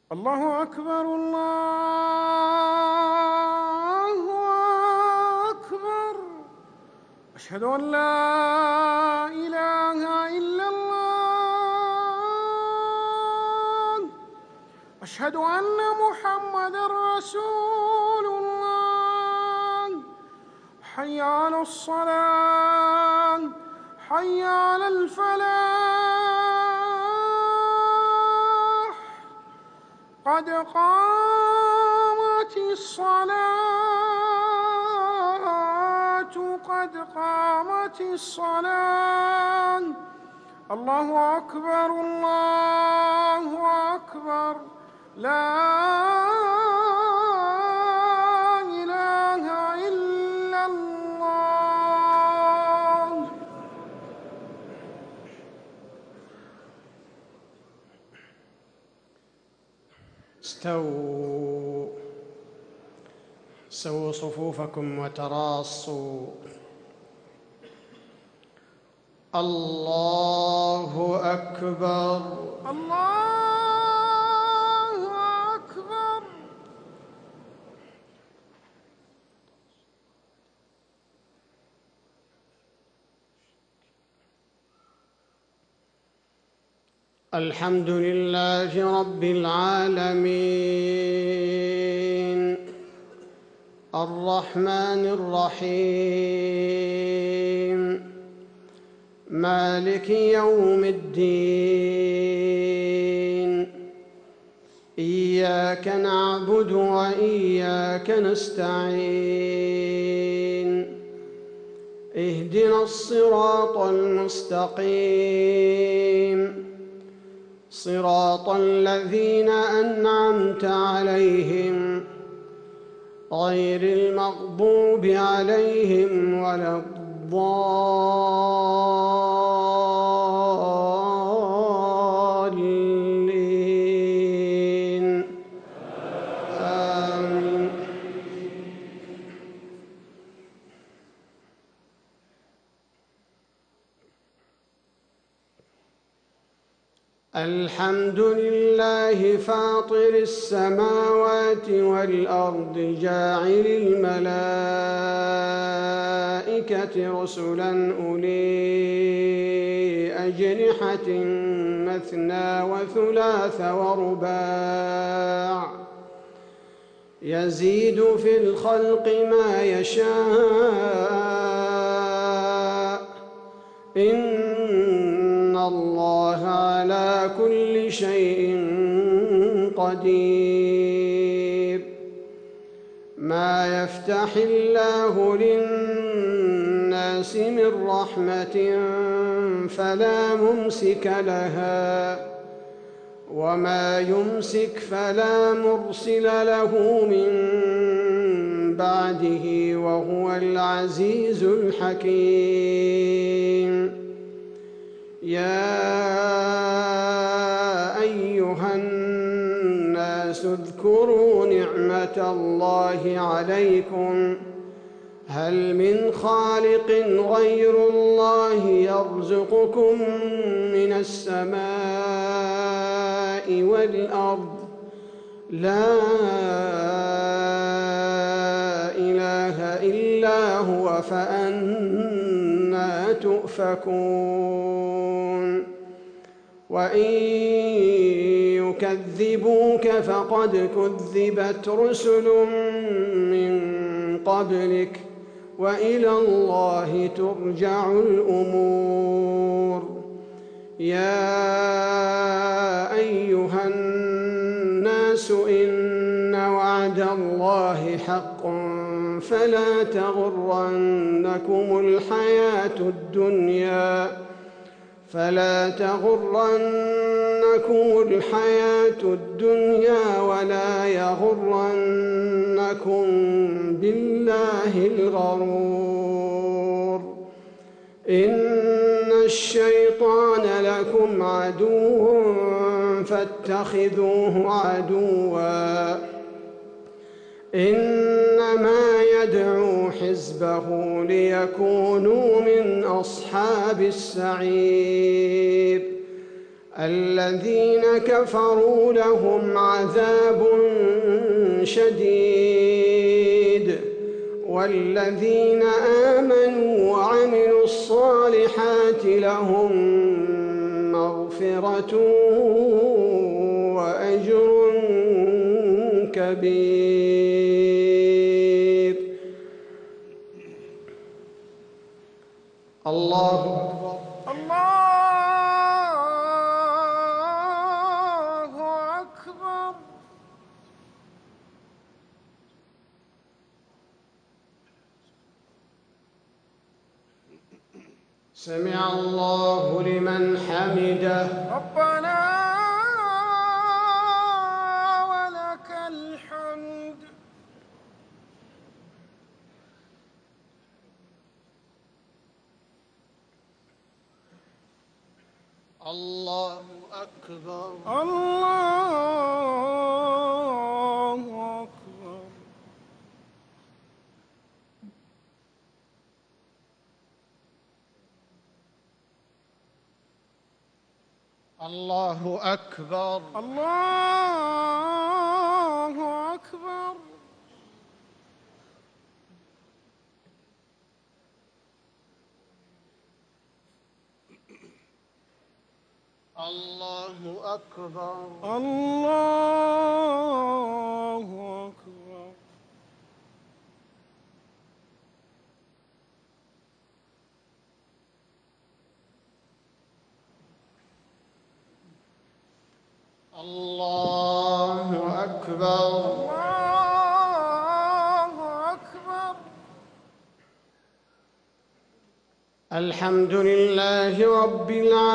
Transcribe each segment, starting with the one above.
الله أكبر الله أكبر. أشهد أن لا إله إلا الله. أشهد أن محمدًا رسول الله. حي على الصلاة، حي على الفلاح، قد قامت الصلاة، قد قامت الصلاة. الله أكبر الله أكبر. لا إله إلا الله. سووا صفوفكم وتراصوا. الله أكبر الله أكبر. الحمد لله رب العالمين، الرحمن الرحيم، مالك يوم الدين. إياك نعبد وإياك نستعين. اهدنا الصراط المستقيم، صراط الذين أنعمت عليهم غير المغضوب عليهم ولا الضالين. آمين. الحمد لله فاطر السماوات والأرض، جاعل الملائكة رسلا أولي أجنحة مثنى وثلاث ورباع، يزيد في الخلق ما يشاء. إن الله على كل شيء قدير. ما يفتح الله للناس من رحمة فلا ممسك لها، وما يمسك فلا مرسل له من بعده، وهو العزيز الحكيم. يا أيها الناس اذكروا نعمة الله عليكم، هل من خالق غير الله يرزقكم من السماء والأرض؟ لا إله إلا هو، فأنى تؤفكون؟ وإن يكذبوك فقد كذبت رسل من قبلك، وإلى الله ترجع الأمور. يا أيها الناس إن وعد الله حق، فلا تغرنكم الحياة الدنيا ولا يغرنكم بالله الغرور. إن الشيطان لكم عدو فاتخذوه عدوا، إنما يدعو حزبه ليكونوا من أصحاب السعير. الذين كفروا لهم عذاب شديد والذين آمنوا وعملوا الصالحات لهم مغفرة وأجر كبير. الله أكبر. الله أكبر. سمع الله لمن حمده. ربنا ولك الحمد. الله أكبر. الله أكبر. الله أكبر. الله أكبر. الله أكبر. الله أكبر. الله أكبر. الله أكبر. الحمد لله رب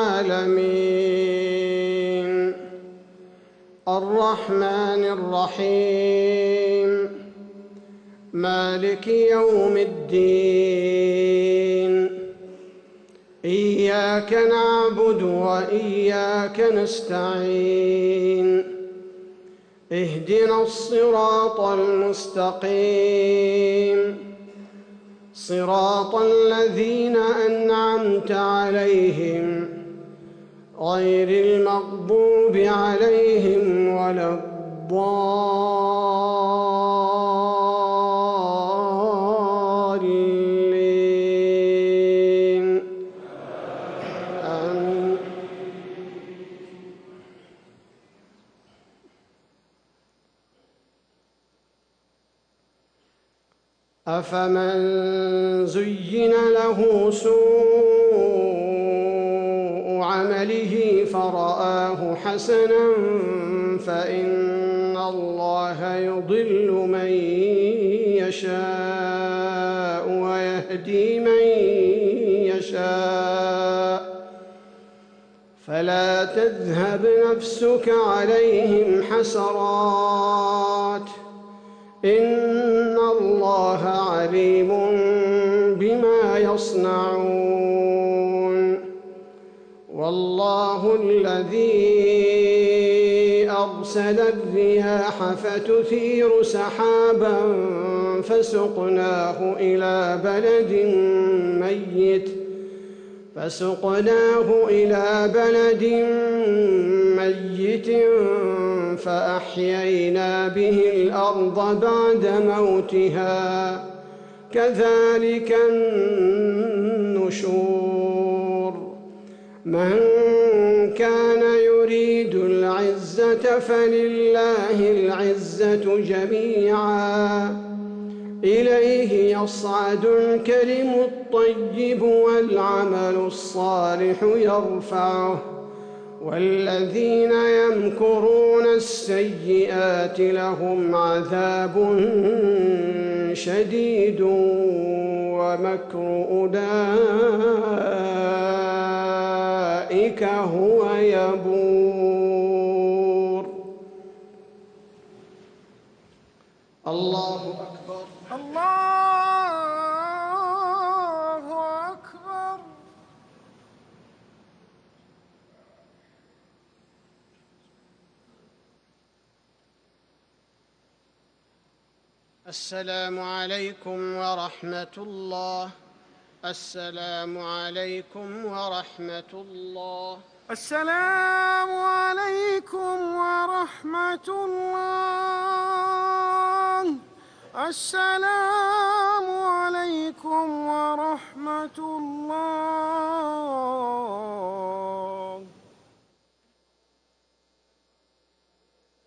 العالمين الرحمن الرحيم مالك يوم الدين إياك نعبد وإياك نستعين اهدنا الصراط المستقيم صراط الذين أنعمت عليهم غير المغضوب عليهم ولا الضالين آمين. أفمن زين له سوء عمله فرآه حسنا فإن الله يضل من يشاء ويهدي من يشاء فلا تذهب نفسك عليهم حسرات إن الله عليم بما يصنعون والله الذي أرسل الرياح فتثير سحابا فسقناه إلى بلد ميت فأحيينا به الأرض بعد موتها كذلك النشور من كان يريد العزة فلله العزة جميعا إليه يصعد الكلم الطيب والعمل الصالح يرفعه والذين يمكرون السيئات لهم عذاب شديد ومكر أولئك هو يبور. الله أكبر. الله أكبر. السلام عليكم ورحمة الله. السلام عليكم ورحمة الله. السلام عليكم ورحمة الله. السلام عليكم